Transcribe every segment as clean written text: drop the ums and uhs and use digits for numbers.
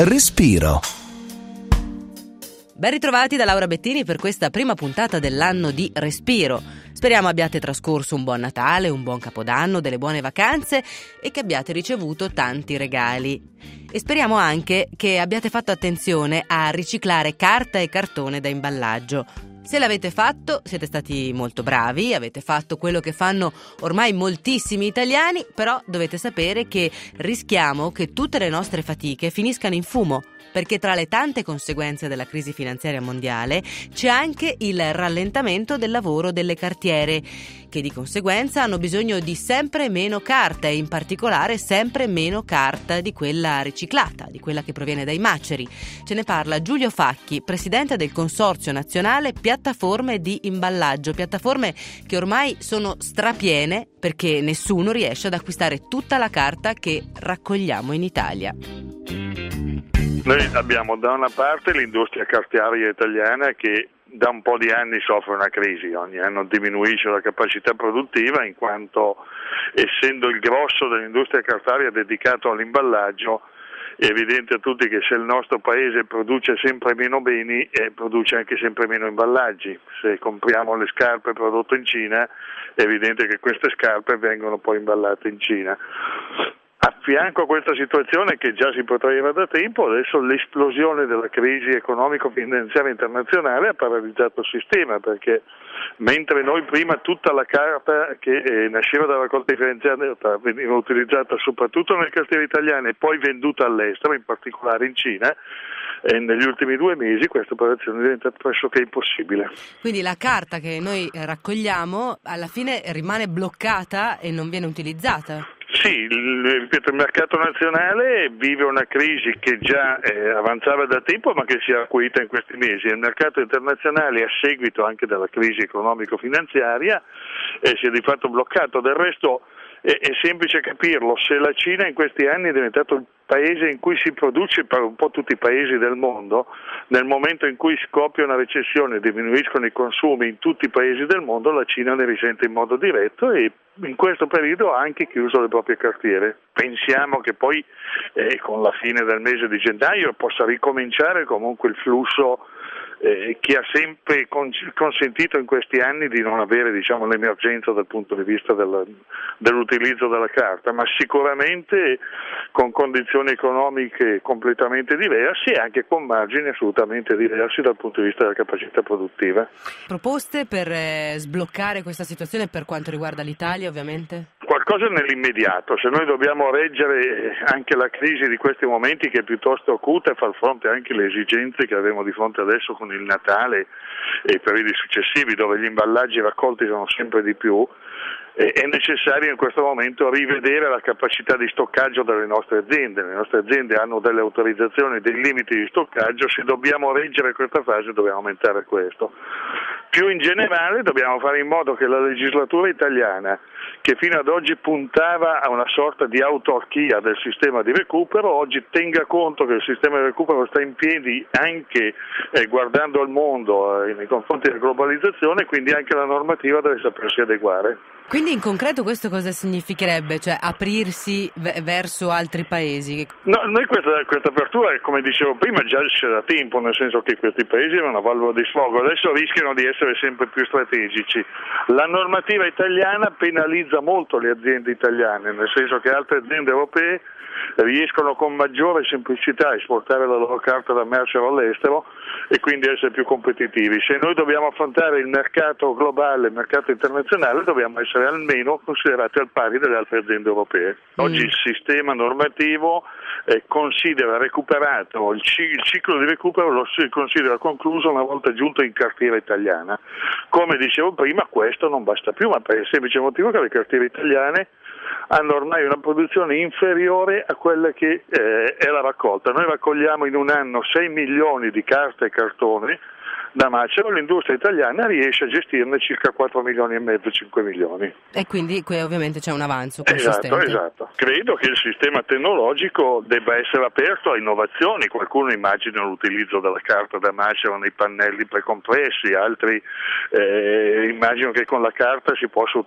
Respiro. Ben ritrovati da Laura Bettini per questa prima puntata dell'anno di Respiro. Speriamo abbiate trascorso un buon Natale, un buon Capodanno, delle buone vacanze e che abbiate ricevuto tanti regali. E speriamo anche che abbiate fatto attenzione a riciclare carta e cartone da imballaggio. Se l'avete fatto, siete stati molto bravi, avete fatto quello che fanno ormai moltissimi italiani, però dovete sapere che rischiamo che tutte le nostre fatiche finiscano in fumo, perché tra le tante conseguenze della crisi finanziaria mondiale c'è anche il rallentamento del lavoro delle cartiere, che di conseguenza hanno bisogno di sempre meno carta e in particolare sempre meno carta di quella riciclata, di quella che proviene dai maceri. Ce ne parla Giulio Facchi, presidente del Consorzio Nazionale Piattaforme di Imballaggio, piattaforme che ormai sono strapiene perché nessuno riesce ad acquistare tutta la carta che raccogliamo in Italia. Noi abbiamo da una parte l'industria cartaria italiana che da un po' di anni soffre una crisi, ogni anno diminuisce la capacità produttiva in quanto, essendo il grosso dell'industria cartaria dedicato all'imballaggio, è evidente a tutti che se il nostro paese produce sempre meno beni, produce anche sempre meno imballaggi. Se compriamo le scarpe prodotte in Cina, è evidente che queste scarpe vengono poi imballate in Cina. A fianco a questa situazione che già si protraeva da tempo, adesso l'esplosione della crisi economico-finanziaria internazionale ha paralizzato il sistema, perché mentre noi prima tutta la carta che nasceva dalla raccolta differenziata veniva utilizzata soprattutto nelle cartiere italiane e poi venduta all'estero, in particolare in Cina, e negli ultimi 2 mesi questa operazione è diventata pressoché impossibile. Quindi la carta che noi raccogliamo alla fine rimane bloccata e non viene utilizzata? Sì, ripeto, il mercato nazionale vive una crisi che già avanzava da tempo ma che si è acuita in questi mesi. Il mercato internazionale, a seguito anche della crisi economico-finanziaria, si è di fatto bloccato. Del resto è semplice capirlo, se la Cina in questi anni è diventato il paese in cui si produce per un po' tutti i paesi del mondo, nel momento in cui scoppia una recessione e diminuiscono i consumi in tutti i paesi del mondo, la Cina ne risente in modo diretto e in questo periodo ha anche chiuso le proprie cartiere. Pensiamo che poi con la fine del mese di gennaio possa ricominciare comunque il flusso che ha sempre consentito in questi anni di non avere, l'emergenza dal punto di vista dell'utilizzo della carta, ma sicuramente con condizioni economiche completamente diverse e anche con margini assolutamente diversi dal punto di vista della capacità produttiva. Proposte per sbloccare questa situazione per quanto riguarda l'Italia, ovviamente? Qualcosa nell'immediato, se noi dobbiamo reggere anche la crisi di questi momenti che è piuttosto acuta e far fronte anche alle esigenze che abbiamo di fronte adesso con il Natale e i periodi successivi dove gli imballaggi raccolti sono sempre di più, è necessario in questo momento rivedere la capacità di stoccaggio delle nostre aziende. Le nostre aziende hanno delle autorizzazioni, dei limiti di stoccaggio, se dobbiamo reggere questa fase dobbiamo aumentare questo. Più in generale dobbiamo fare in modo che la legislatura italiana, che fino ad oggi puntava a una sorta di autarchia del sistema di recupero, oggi tenga conto che il sistema di recupero sta in piedi anche guardando al mondo nei confronti della globalizzazione, quindi anche la normativa deve sapersi adeguare. Quindi in concreto questo cosa significherebbe? Cioè aprirsi verso altri paesi? No, noi questa apertura, come dicevo prima, già c'è da tempo, nel senso che questi paesi erano una valvola di sfogo, adesso rischiano di essere sempre più strategici. La normativa italiana penalizza molto le aziende italiane, nel senso che altre aziende europee riescono con maggiore semplicità a esportare la loro carta da mercero all'estero e quindi essere più competitivi. Se noi dobbiamo affrontare il mercato globale, il mercato internazionale, dobbiamo essere almeno considerati al pari delle altre aziende europee. Oggi il sistema normativo considera recuperato, il ciclo di recupero lo si considera concluso una volta giunto in cartiera italiana. Come dicevo prima, questo non basta più, ma per il semplice motivo che le cartiere italiane hanno ormai una produzione inferiore a quella che è la raccolta. Noi raccogliamo in un anno 6 milioni di carta e cartone, da macero, l'industria italiana riesce a gestirne circa 4 milioni e mezzo, 5 milioni. E quindi qui ovviamente c'è un avanzo consistente. Esatto. Credo che il sistema tecnologico debba essere aperto a innovazioni. Qualcuno immagina l'utilizzo della carta da macero nei pannelli precompressi, altri immagino che con la carta si possa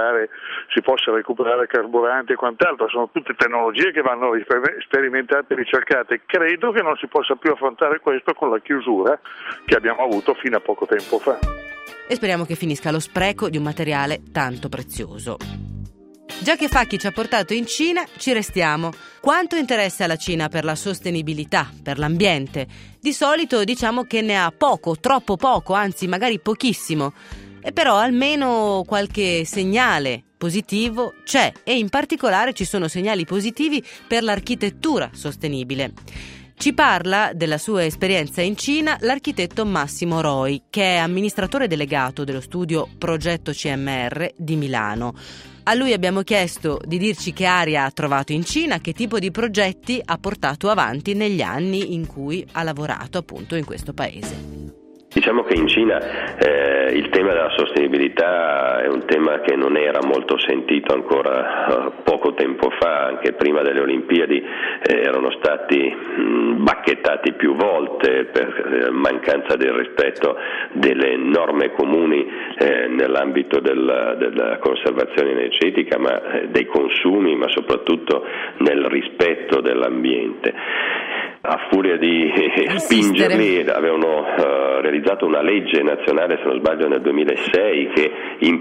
recuperare carburante e quant'altro. Sono tutte tecnologie che vanno sperimentate e ricercate. Credo che non si possa più affrontare questo con la chiusura che abbiamo avuto fino a poco tempo fa. E speriamo che finisca lo spreco di un materiale tanto prezioso. Già che Facchi ci ha portato in Cina, ci restiamo. Quanto interesse alla Cina per la sostenibilità, per l'ambiente? Di solito diciamo che ne ha poco, troppo poco, anzi magari pochissimo. E però almeno qualche segnale positivo c'è, e in particolare ci sono segnali positivi per l'architettura sostenibile. Ci parla della sua esperienza in Cina l'architetto Massimo Roi, che è amministratore delegato dello studio Progetto CMR di Milano. A lui abbiamo chiesto di dirci che aria ha trovato in Cina, che tipo di progetti ha portato avanti negli anni in cui ha lavorato appunto in questo paese. Diciamo che in Cina il tema della sostenibilità è un tema che non era molto sentito ancora poco tempo fa, anche prima delle Olimpiadi erano stati bacchettati più volte per mancanza del rispetto delle norme comuni nell'ambito della conservazione energetica, ma dei consumi, ma soprattutto nel rispetto dell'ambiente. A furia di spingerli avevano realizzato una legge nazionale, se non sbaglio nel 2006, che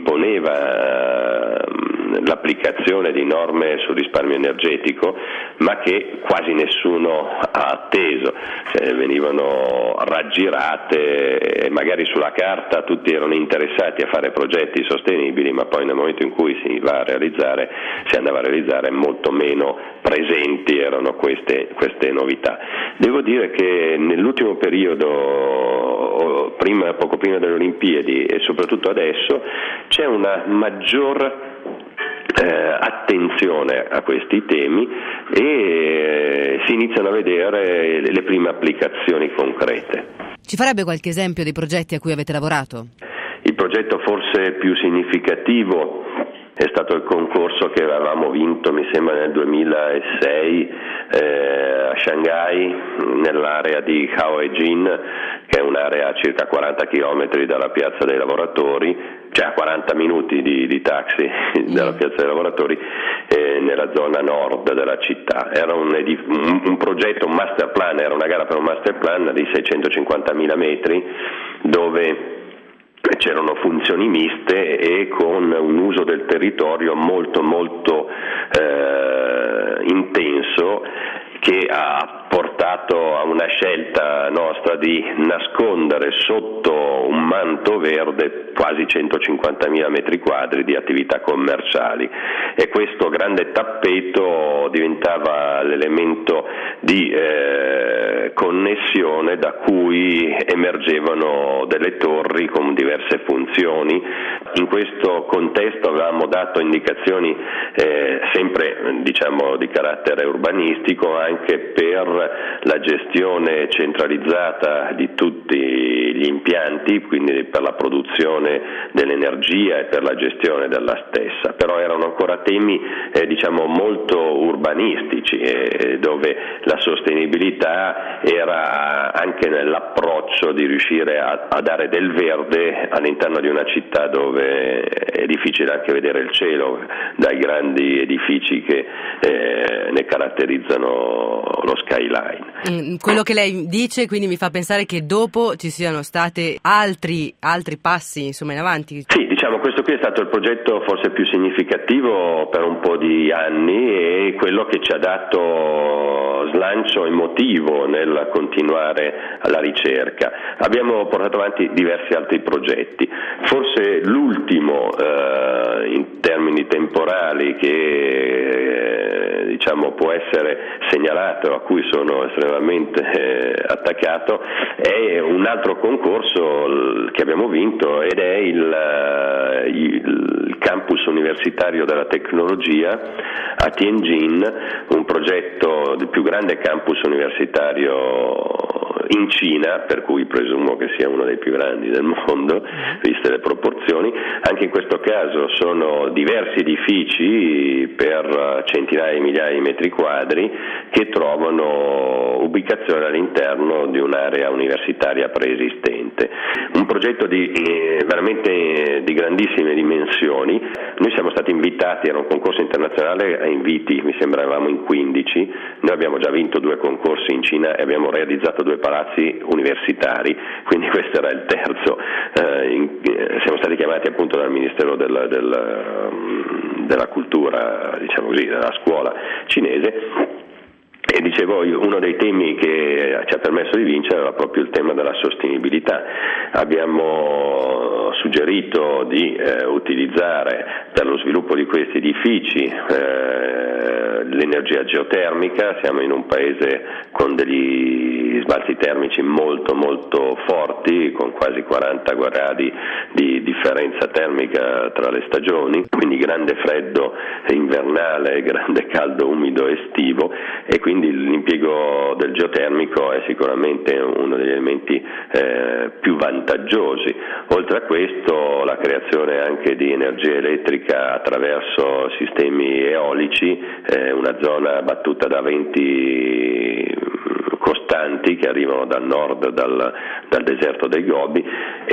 imponeva l'applicazione di norme sul risparmio energetico, ma che quasi nessuno ha atteso, venivano raggirate e magari sulla carta tutti erano interessati a fare progetti sostenibili, ma poi nel momento in cui si andava a realizzare molto meno presenti erano queste novità. Devo dire che nell'ultimo periodo, poco prima delle Olimpiadi e soprattutto adesso, c'è una maggior attenzione a questi temi e si iniziano a vedere le prime applicazioni concrete. Ci farebbe qualche esempio dei progetti a cui avete lavorato? Il progetto forse più significativo è stato il concorso che avevamo vinto, mi sembra nel 2006, a Shanghai, nell'area di Haoejin, che è un'area a circa 40 km dalla Piazza dei Lavoratori, cioè a 40 minuti di taxi dalla Piazza dei Lavoratori, nella zona nord della città. Era un progetto, un master plan, era una gara per un master plan di 650.000 metri, dove c'erano funzioni miste e con un uso del territorio molto intenso, che ha portato a una scelta nostra di nascondere sotto un manto verde quasi 150.000 metri quadri di attività commerciali, e questo grande tappeto diventava l'elemento di connessione da cui emergevano delle torri con diverse funzioni. In questo contesto avevamo dato indicazioni sempre di carattere urbanistico, anche per la gestione centralizzata di tutti gli impianti, quindi per la produzione dell'energia e per la gestione della stessa, però erano ancora temi molto urbanistici, dove la sostenibilità era anche nell'approccio di riuscire a dare del verde all'interno di una città dove è difficile anche vedere il cielo dai grandi edifici che ne caratterizzano lo skyline. Quello che lei dice quindi mi fa pensare che dopo ci siano stati altri passi in avanti. Sì, questo qui è stato il progetto forse più significativo per un po' di anni e quello che ci ha dato slancio emotivo nel continuare alla ricerca. Abbiamo portato avanti diversi altri progetti, forse l'ultimo in termini temporali che può essere segnalato, a cui sono estremamente attaccato, è un altro concorso che abbiamo vinto ed è il campus universitario della tecnologia a Tianjin, un progetto del più grande campus universitario in Cina, per cui presumo che sia uno dei più grandi del mondo, viste le proporzioni. Anche in questo caso sono diversi edifici per centinaia di migliaia di metri quadri che trovano ubicazione all'interno di un'area universitaria preesistente. Un progetto veramente di grandissime dimensioni. Noi siamo stati invitati, era un concorso internazionale a inviti, mi sembra eravamo in 15, noi abbiamo già vinto 2 concorsi in Cina e abbiamo realizzato 2 palazzi universitari, quindi questo era il terzo. Siamo stati chiamati appunto dal Ministero della Cultura, diciamo così, della scuola cinese. E dicevo, uno dei temi che ci ha permesso di vincere era proprio il tema della sostenibilità. Abbiamo suggerito di utilizzare per lo sviluppo di questi edifici l'energia geotermica. Siamo in un paese con degli sbalzi termici molto molto forti, con quasi 40 gradi di differenza termica tra le stagioni, quindi grande freddo invernale, grande caldo umido estivo, e quindi l'impiego del geotermico è sicuramente uno degli elementi più vantaggiosi. Oltre a questo, la creazione anche di energia elettrica attraverso sistemi eolici, una zona battuta da venti costanti che arrivano dal nord, dal deserto dei Gobi,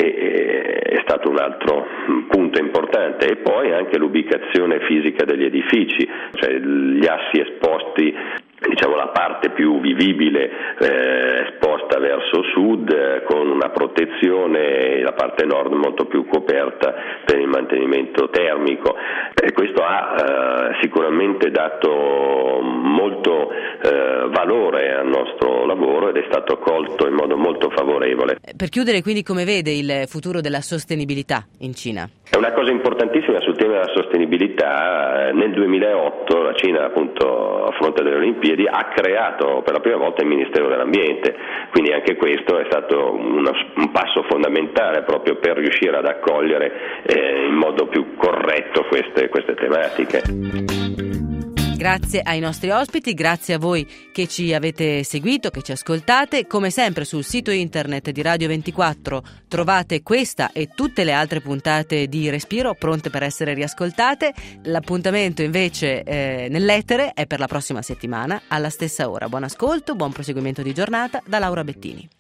è stato un altro punto importante. E poi anche l'ubicazione fisica degli edifici, cioè gli assi esposti, diciamo la parte più vivibile esposta verso sud, con una protezione, e la parte nord molto più coperta per il mantenimento termico. E questo ha sicuramente dato molto valore al nostro lavoro ed è stato accolto in modo molto favorevole. Per chiudere, quindi, come vede il futuro della sostenibilità in Cina? È una cosa importantissima sul tema della sostenibilità. Nel 2008 la Cina, appunto, a fronte delle Olimpiadi, ha creato per la prima volta il Ministero dell'Ambiente, quindi anche questo è stato un passo fondamentale proprio per riuscire ad accogliere in modo più corretto queste tematiche. Grazie ai nostri ospiti, grazie a voi che ci avete seguito, che ci ascoltate. Come sempre sul sito internet di Radio 24 trovate questa e tutte le altre puntate di Respiro pronte per essere riascoltate. L'appuntamento invece nell'etere è per la prossima settimana alla stessa ora. Buon ascolto, buon proseguimento di giornata da Laura Bettini.